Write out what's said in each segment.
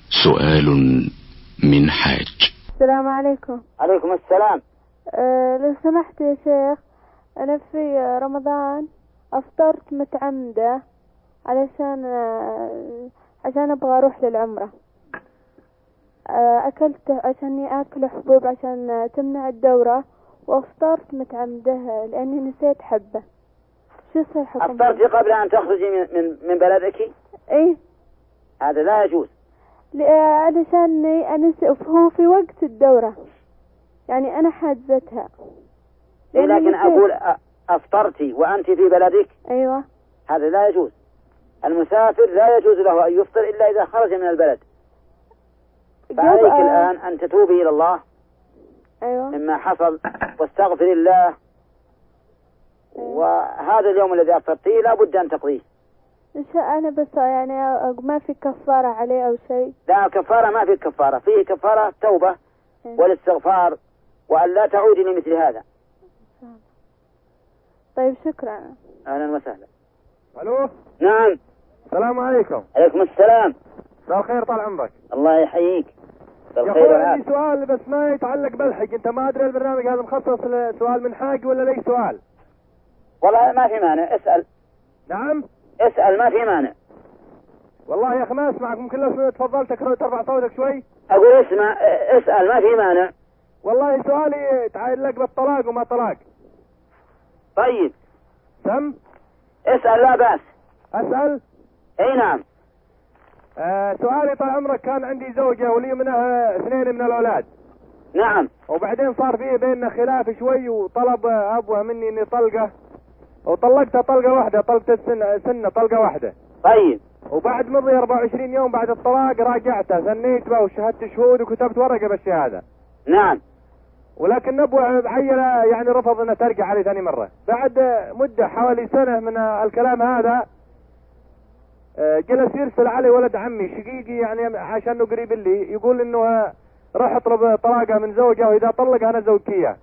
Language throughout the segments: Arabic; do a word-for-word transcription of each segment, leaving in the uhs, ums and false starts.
سؤال من حاج. السلام عليكم. عليكم السلام. أه لو سمحت يا شيخ، أنا في رمضان أفطرت متعمدة علشان أه عشان أبغى أروح للعمرة. أه أكلت عشاني أكل حبوب عشان تمنع الدورة، وأفطرت متعمدة لأني نسيت حبة. شو صحيح؟ أفطرتي قبل أن تخرجي من من, من بلدك؟ إيه، هذا لا يجوز. علشان أنا هو في وقت الدورة، يعني أنا حاجزتها. لكن أقول أفطرتي وأنت في بلدك؟ أيوة. هذا لا يجوز. المسافر لا يجوز له أن يفطر إلا إذا خرج من البلد. فعليك آه. الآن أن تتوبي إلى الله. أيوة. مما حصل واستغفر الله. أيوة. وهذا اليوم الذي أفطرتيه لا بد أن تقضيه. أنا بس يعني ما في كفارة عليه أو شيء؟ لا كفارة، ما في كفارة. فيه كفارة توبة أيوة. والاستغفار وأن لا تعودي لمثل هذا. طيب شكرا. أهلا وسهلا. ألو. نعم. السلام عليكم. عليكم السلام. مساء الخير، طال عمرك. الله يحييك. يا أخوي عندي سؤال بس ما يتعلق بالحج. أنت ما أدري البرنامج هذا مخصص لسؤال من حاج ولا ليش سؤال؟ والله ما في مانع، اسأل. نعم. اسأل ما في مانع. والله يا أخي ما أسمعك، ممكن لو تفضلت ترفع صوتك شوي. أقول اسمع، اسأل ما في مانع. والله سؤالي يتعلق بالطلاق وما طلاق. طيب. سم. اسأل لا بأس. أسأل. اي نعم. آه سؤالي طال عمرك، كان عندي زوجة ولي منها اثنين من الأولاد. نعم. وبعدين صار فيه بيننا خلاف شوي، وطلب أبوها مني إني طلقة، وطلقتها طلقة واحدة، طلقت السنة سنة طلقة واحدة. طيب. وبعد مضي أربعة وعشرين يوم بعد الطلاق راجعتها، سنيت بها وشهدت شهود وكتبت ورقة بالشهادة. نعم. ولكن نبوة بعينة يعني رفض انها ترجع علي ثاني مرة. بعد مدة حوالي سنة من الكلام هذا جلس يرسل علي ولد عمي شقيقي، يعني عشانه قريب لي، يقول انه راح اطلب طلاقها من زوجها واذا طلقها انا زوجك اياه.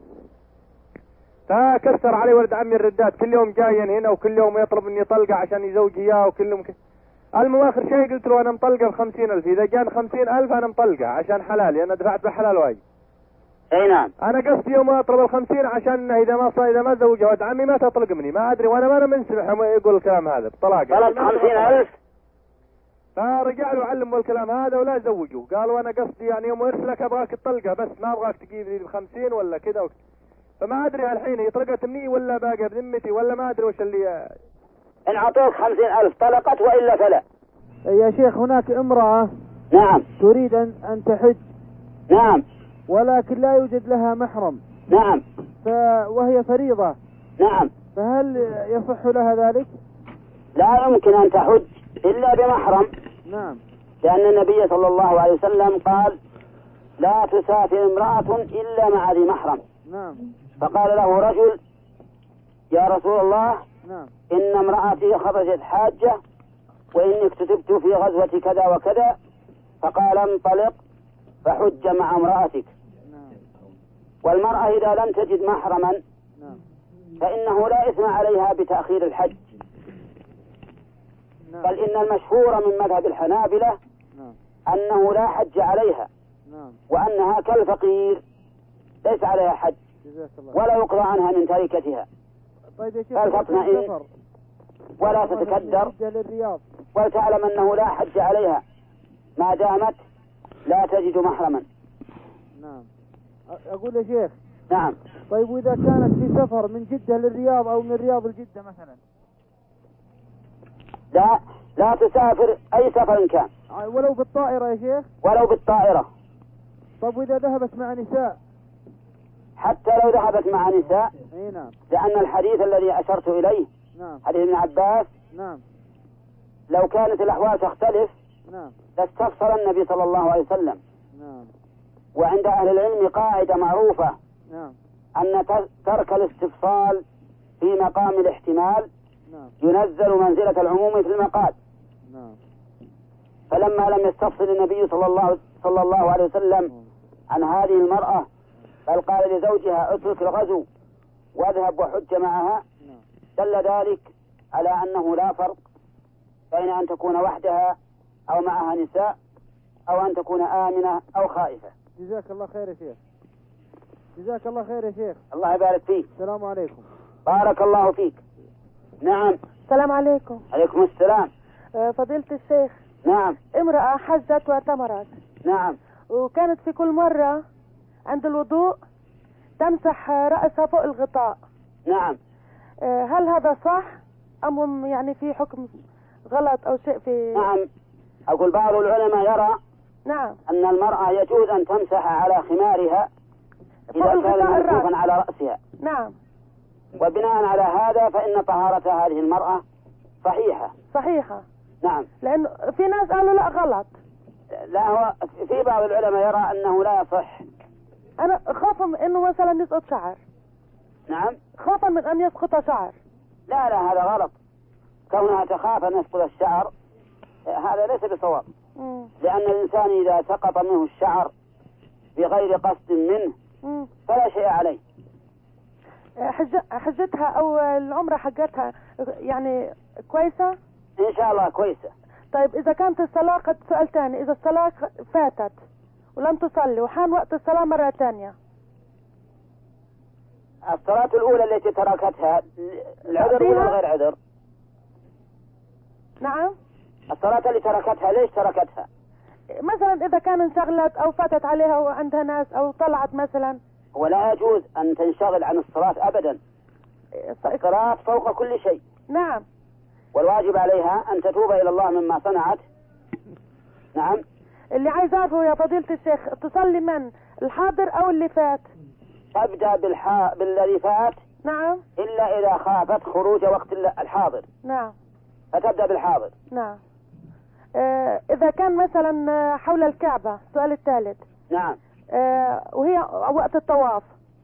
فكسر علي ولد عمي الردات، كل يوم جاين هنا وكل يوم يطلب مني طلقة عشان يزوج اياه، وكل يوم ك... المهم اخر شيء قلت له انا مطلقه بخمسين الف، اذا جان خمسين الف انا مطلقه عشان حلالي، انا دفعت بحلال واجي. اي نعم. انا قصدي يوم اطلب الخمسين عشان اذا ما صار اذا ما زوجها ولد عمي ما تطلق مني، ما ادري وانا ما انا منسمح يقول الكلام هذا بطلاق. طلب خمسين الف. فرجع له علمه الكلام هذا ولا زوجه، قالوا انا قصدي يعني يوم ارسلك ابغاك تطلقها بس ما ابغاك تجيب لي بخمسين ولا كذا وكذا. فما ادري الحين هي طلقت مني ولا باقي بذمتي ولا ما ادري وش اللي. ان اعطوك خمسين الف طلقت والا فلا. يا شيخ هناك امرأة نعم تريد ان ان تحج. نعم. ولكن لا يوجد لها محرم. نعم. ف... وهي فريضة. نعم. فهل يصح لها ذلك؟ لا يمكن ان تحج الا بمحرم. نعم. لان النبي صلى الله عليه وسلم قال لا تسافر امرأة الا مع ذي محرم. نعم. فقال له رجل يا رسول الله نعم. ان امرأتي خرجت حاجة واني اكتتبت في غزوة كذا وكذا، فقال انطلق فحج مع امرأتك. نعم. والمرأة إذا لم تجد محرما نعم. فإنه لا إثم عليها بتأخير الحج. نعم. بل إن المشهور من مذهب الحنابلة نعم. أنه لا حج عليها. نعم. وأنها كالفقير ليس عليها حج ولا يقضى عنها من تركتها. طيب يا شيخ، فلتطمئن ولا تتكدر ولتعلم أنه لا حج عليها ما دامت لا تجد محرما. نعم. أقول يا شيخ. نعم. طيب وإذا كانت في سفر من جدة للرياض أو من الرياض لجدة مثلا؟ لا لا تسافر أي سفر كان ولو بالطائرة يا شيخ؟ ولو بالطائرة. طب وإذا ذهبت مع نساء؟ حتى لو ذهبت مع نساء. اي نعم. لأن الحديث الذي أشرت إليه نعم. حديث ابن عباس. نعم. لو كانت الأحوال تختلف نعم. لاستفسر النبي صلى الله عليه وسلم. نعم. وعند أهل العلم قاعدة معروفة. نعم. أن ترك الاستفصال في مقام الاحتمال نعم. ينزل منزلة العموم في المقال. نعم. فلما لم يستفصل النبي صلى الله صلى الله عليه وسلم عن هذه المرأة بل قال لزوجها اترك الغزو واذهب وحج معها، دل ذلك على أنه لا فرق بين أن تكون وحدها أو معها نساء، أو أن تكون آمنة أو خائفة. جزاك الله خير يا شيخ. جزاك الله خير يا شيخ. الله يبارك فيك. السلام عليكم. بارك الله فيك. نعم. السلام عليكم. عليكم السلام. فضيلة الشيخ. نعم. امرأة حجت واعتمرت. نعم. وكانت في كل مرة عند الوضوء تمسح رأسها فوق الغطاء. نعم. هل هذا صح أم يعني في حكم غلط أو شيء في؟ نعم. أقول بعض العلماء يرى نعم أن المرأة يجوز أن تمسح على خمارها إذا كان موقوفا على رأسها. نعم. وبناء على هذا فإن طهارة هذه المرأة صحيحة. صحيحة. نعم. لأن في ناس قالوا لا غلط. لا، هو في بعض العلماء يرى أنه لا يصح. أنا خوفا من أنه مثلا يسقط شعر. نعم. خوفا من أن يسقط شعر. لا لا، هذا غلط. كونها تخاف أن يسقط الشعر هذا ليس بصواب. مم. لأن الإنسان إذا سقط منه الشعر بغير قصد منه مم. فلا شيء عليه. حج... حجتها أو العمرة حقتها يعني كويسة؟ إن شاء الله كويسة. طيب إذا كانت الصلاة، قد سؤال ثاني، إذا الصلاة فاتت ولم تصلي وحان وقت الصلاة مرة ثانية، الصلاة الأولى التي تركتها العذر ولا غير عذر؟ نعم. الصلاة اللي تركتها ليش تركتها؟ مثلا إذا كان انشغلت أو فاتت عليها وعندها ناس أو طلعت مثلا. ولا يجوز أن تنشغل عن الصلاة أبدا. الصلاة فوق كل شيء. نعم. والواجب عليها أن تتوب إلى الله مما صنعت. نعم. اللي عايز أعرفه يا فضيلة الشيخ، تصلي من الحاضر أو اللي فات؟ تبدأ بالحا... بالذي فات. نعم. إلا إذا خافت خروج وقت الحاضر. نعم. فتبدأ بالحاضر. نعم. آه إذا كان مثلا حول الكعبة، السؤال الثالث. نعم. آه وهي وقت الطواف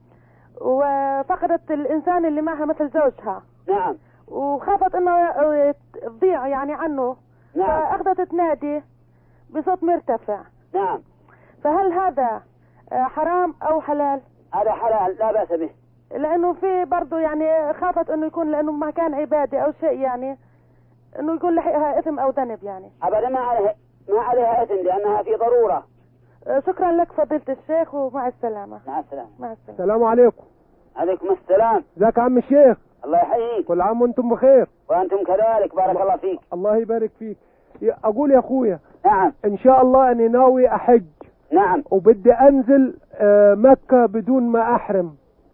وفقدت الإنسان اللي معها مثل زوجها. نعم. وخافت انه تضيع يعني عنه. نعم. فاخذت تنادي بصوت مرتفع. نعم. فهل هذا حرام او حلال؟ هذا حلال لا بأس به. لانه في برضه يعني خافت انه يكون لانه مكان عبادي او شيء يعني انه يكون لحقها اثم او ذنب يعني. ابدا ما عليها ما عليها اثم لانها في ضرورة. شكرا لك فضيلة الشيخ ومع السلامة. مع السلامة. مع السلامة. السلام عليكم. عليكم السلام. ازيك يا عم الشيخ؟ الله يحييك. كل عام وانتم بخير. وانتم كذلك بارك الله, الله فيك. الله يبارك فيك. اقول يا اخويا. نعم. ان شاء الله اني ناوي احج. نعم. وبدي انزل مكة بدون ما احرم.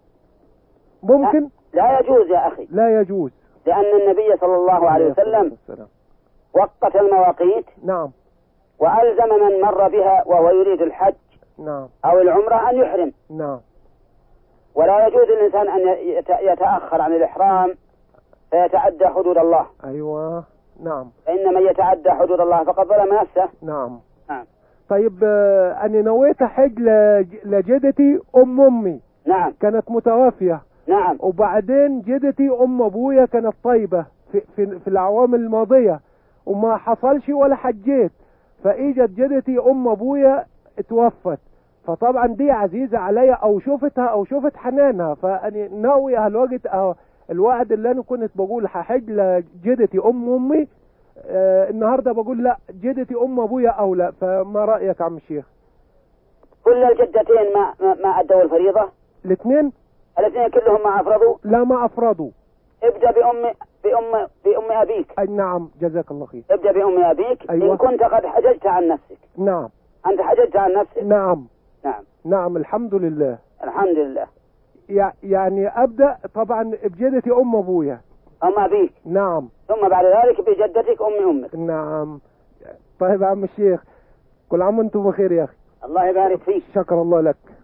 ممكن؟ لا, لا يجوز يا اخي. لا يجوز. لان النبي صلى الله عليه وسلم وقت المواقيت. نعم. والزم من مر بها وهو يريد الحج. نعم. او العمرة ان يحرم. نعم. ولا يجوز الانسان ان يتأخر عن الاحرام فيتعدى حدود الله. ايوه. نعم. فإن من يتعدى حدود الله فقد ظلم نفسه. نعم. نعم. طيب آه أنا نويت حج لجدتي أم أمي. نعم. كانت متوفية. نعم. وبعدين جدتي أم أبويا كانت طيبة في, في, في الأعوام الماضية وما حصلش ولا حجيت. فإجت جدتي أم أبويا اتوفت. فطبعا دي عزيزة عليا أو شوفتها أو شوفت حنانها. فأنا ناوي هالوقت أو الوعد اللي أنا كنت بقول هحج لجدتي أم أمي. آه النهاردة بقول لا جدتي أم أبويا أو لا. فما رأيك عم الشيخ؟ كل الجدتين ما ما, ما أدوا الفريضة؟ الاثنين؟ الاثنين كلهم ما أفرضوا؟ لا ما أفرضوا. ابدأ بأم بأم بأم أبيك. أي نعم جزاك الله خير. ابدأ بأم أبيك. أيوة. إن كنت قد حججت عن نفسك. نعم. أنت حججت عن نفسك. نعم. نعم. نعم الحمد لله. الحمد لله. يعني أبدأ طبعا بجدتي أم أبويا. أم أبيك. نعم. ثم بعد ذلك بجدتك أم أمك. نعم. طيب يا عم الشيخ كل عام وانتم بخير يا أخي. الله يبارك فيك. شكر الله لك.